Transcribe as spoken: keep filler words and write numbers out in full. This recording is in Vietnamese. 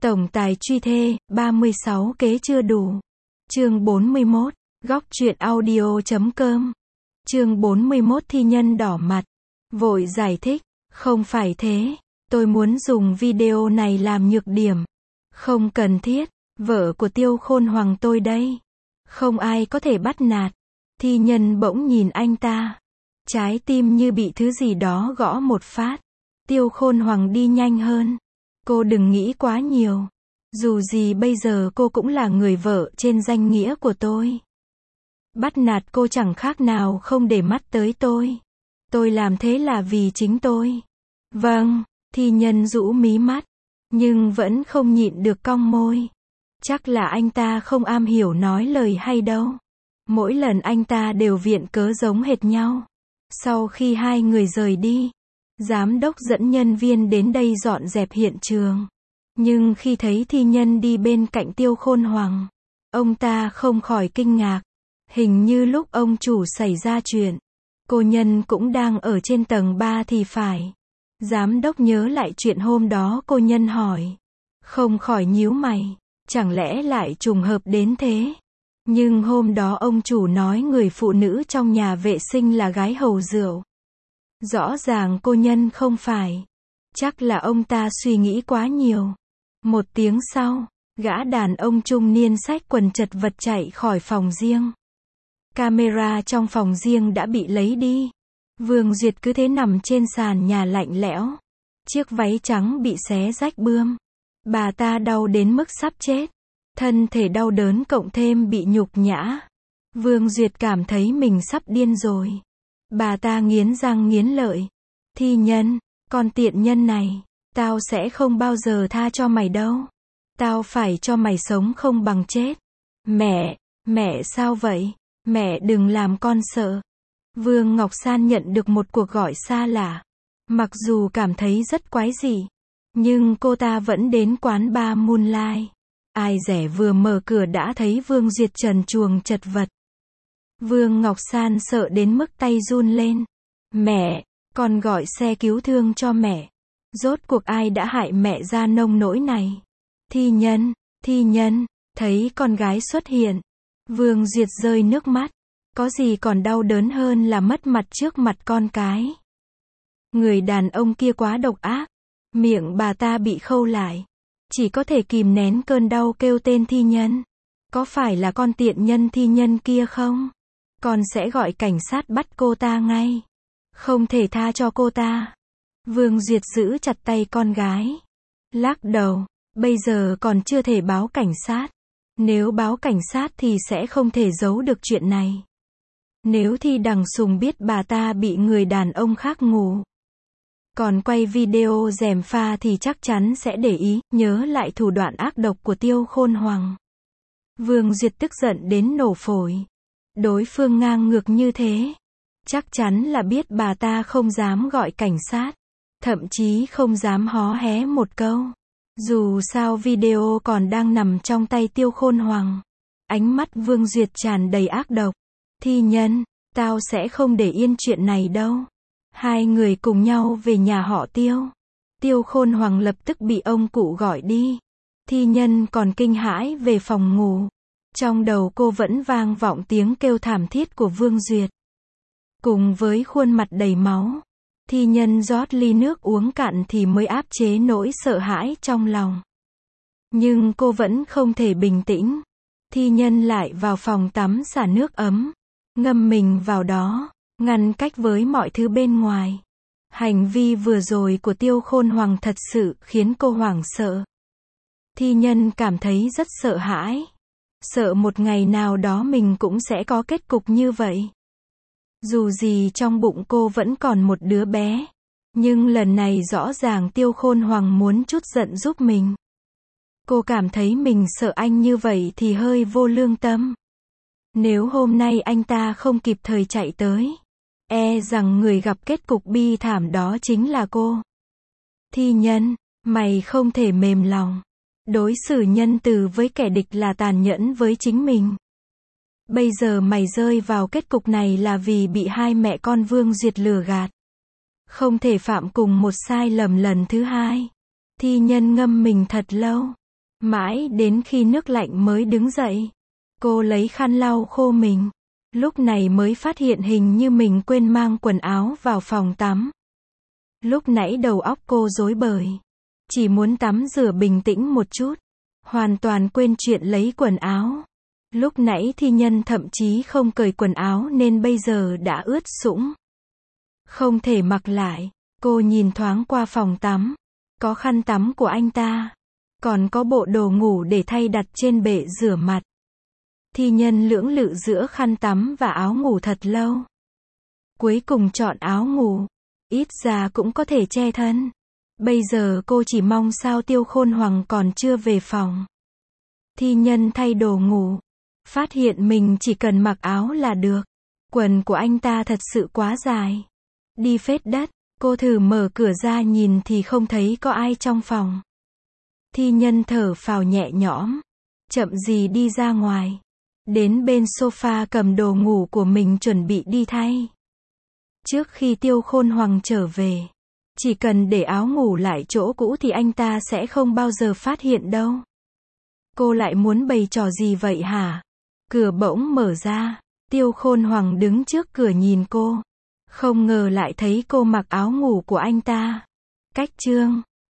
Tổng tài truy thê, ba mươi sáu kế chưa đủ. Chương bốn mươi mốt, góc truyện audio chấm com. Chương bốn mươi mốt thi nhân đỏ mặt. Vội giải thích, không phải thế, tôi muốn dùng video này làm nhược điểm. Không cần thiết, vợ của Tiêu Khôn Hoàng tôi đây. Không ai có thể bắt nạt. Thi nhân bỗng nhìn anh ta. Trái tim như bị thứ gì đó gõ một phát. Tiêu Khôn Hoàng đi nhanh hơn. Cô đừng nghĩ quá nhiều. Dù gì bây giờ cô cũng là người vợ trên danh nghĩa của tôi. Bắt nạt cô chẳng khác nào không để mắt tới tôi. Tôi làm thế là vì chính tôi. Vâng, thi nhân rũ mí mắt. Nhưng vẫn không nhịn được cong môi. Chắc là anh ta không am hiểu nói lời hay đâu. Mỗi lần anh ta đều viện cớ giống hệt nhau. Sau khi hai người rời đi, giám đốc dẫn nhân viên đến đây dọn dẹp hiện trường. Nhưng khi thấy thi nhân đi bên cạnh Tiêu Khôn Hoàng, ông ta không khỏi kinh ngạc. Hình như lúc ông chủ xảy ra chuyện, cô nhân cũng đang ở trên tầng ba thì phải. Giám đốc nhớ lại chuyện hôm đó cô nhân hỏi. Không khỏi nhíu mày. Chẳng lẽ lại trùng hợp đến thế? Nhưng hôm đó ông chủ nói người phụ nữ trong nhà vệ sinh là gái hầu rượu. Rõ ràng cô nhân không phải. Chắc là ông ta suy nghĩ quá nhiều. Một tiếng sau, gã đàn ông trung niên xách quần chật vật chạy khỏi phòng riêng. Camera trong phòng riêng đã bị lấy đi. Vương Duyệt cứ thế nằm trên sàn nhà lạnh lẽo. Chiếc váy trắng bị xé rách bươm. Bà ta đau đến mức sắp chết. Thân thể đau đớn cộng thêm bị nhục nhã. Vương Duyệt cảm thấy mình sắp điên rồi. Bà ta nghiến răng nghiến lợi. Thi nhân, con tiện nhân này, tao sẽ không bao giờ tha cho mày đâu. Tao phải cho mày sống không bằng chết. Mẹ, mẹ sao vậy? Mẹ đừng làm con sợ. Vương Ngọc San nhận được một cuộc gọi xa lạ. Mặc dù cảm thấy rất quái dị, nhưng cô ta vẫn đến quán bar Moonlight. Ai rẻ vừa mở cửa đã thấy Vương Duyệt trần truồng chật vật. Vương Ngọc San sợ đến mức tay run lên. Mẹ, con gọi xe cứu thương cho mẹ. Rốt cuộc ai đã hại mẹ ra nông nỗi này? Thi nhân, thi nhân, thấy con gái xuất hiện. Vương Duyệt rơi nước mắt. Có gì còn đau đớn hơn là mất mặt trước mặt con cái. Người đàn ông kia quá độc ác. Miệng bà ta bị khâu lại. Chỉ có thể kìm nén cơn đau kêu tên thi nhân. Có phải là con tiện nhân thi nhân kia không? Con sẽ gọi cảnh sát bắt cô ta ngay. Không thể tha cho cô ta. Vương Duyệt giữ chặt tay con gái. Lắc đầu. Bây giờ còn chưa thể báo cảnh sát. Nếu báo cảnh sát thì sẽ không thể giấu được chuyện này. Nếu Thi Đằng Sùng biết bà ta bị người đàn ông khác ngủ, còn quay video gièm pha thì chắc chắn sẽ để ý, nhớ lại thủ đoạn ác độc của Tiêu Khôn Hoàng. Vương Duyệt tức giận đến nổ phổi. Đối phương ngang ngược như thế, chắc chắn là biết bà ta không dám gọi cảnh sát, thậm chí không dám hó hé một câu. Dù sao video còn đang nằm trong tay Tiêu Khôn Hoàng. Ánh mắt Vương Duyệt tràn đầy ác độc. Thi nhân, tao sẽ không để yên chuyện này đâu. Hai người cùng nhau về nhà họ Tiêu. Tiêu Khôn Hoàng lập tức bị ông cụ gọi đi. Thi nhân còn kinh hãi về phòng ngủ. Trong đầu cô vẫn vang vọng tiếng kêu thảm thiết của Vương Duyệt. Cùng với khuôn mặt đầy máu, thi nhân rót ly nước uống cạn thì mới áp chế nỗi sợ hãi trong lòng. Nhưng cô vẫn không thể bình tĩnh. Thi nhân lại vào phòng tắm xả nước ấm, ngâm mình vào đó, ngăn cách với mọi thứ bên ngoài. Hành vi vừa rồi của Tiêu Khôn Hoàng thật sự khiến cô hoảng sợ. Thi nhân cảm thấy rất sợ hãi. Sợ một ngày nào đó mình cũng sẽ có kết cục như vậy. Dù gì trong bụng cô vẫn còn một đứa bé. Nhưng lần này rõ ràng Tiêu Khôn Hoàng muốn trút giận giúp mình. Cô cảm thấy mình sợ anh như vậy thì hơi vô lương tâm. Nếu hôm nay anh ta không kịp thời chạy tới, e rằng người gặp kết cục bi thảm đó chính là cô. Thi nhân, mày không thể mềm lòng. Đối xử nhân từ với kẻ địch là tàn nhẫn với chính mình. Bây giờ mày rơi vào kết cục này là vì bị hai mẹ con Vương Duyệt lừa gạt. Không thể phạm cùng một sai lầm lần thứ hai. Thi nhân ngâm mình thật lâu. Mãi đến khi nước lạnh mới đứng dậy. Cô lấy khăn lau khô mình. Lúc này mới phát hiện hình như mình quên mang quần áo vào phòng tắm. Lúc nãy đầu óc cô rối bời. Chỉ muốn tắm rửa bình tĩnh một chút. Hoàn toàn quên chuyện lấy quần áo. Lúc nãy thi nhân thậm chí không cởi quần áo nên bây giờ đã ướt sũng. Không thể mặc lại. Cô nhìn thoáng qua phòng tắm. Có khăn tắm của anh ta. Còn có bộ đồ ngủ để thay đặt trên bệ rửa mặt. Thi nhân lưỡng lự giữa khăn tắm và áo ngủ thật lâu. Cuối cùng chọn áo ngủ. Ít ra cũng có thể che thân. Bây giờ cô chỉ mong sao Tiêu Khôn Hoàng còn chưa về phòng. Thi nhân thay đồ ngủ. Phát hiện mình chỉ cần mặc áo là được. Quần của anh ta thật sự quá dài. Đi phết đất. Cô thử mở cửa ra nhìn thì không thấy có ai trong phòng. Thi nhân thở phào nhẹ nhõm. Chậm gì đi ra ngoài. Đến bên sofa cầm đồ ngủ của mình chuẩn bị đi thay. Trước khi Tiêu Khôn Hoàng trở về. Chỉ cần để áo ngủ lại chỗ cũ thì anh ta sẽ không bao giờ phát hiện đâu. Cô lại muốn bày trò gì vậy hả? Cửa bỗng mở ra. Tiêu Khôn Hoàng đứng trước cửa nhìn cô. Không ngờ lại thấy cô mặc áo ngủ của anh ta. Cách chương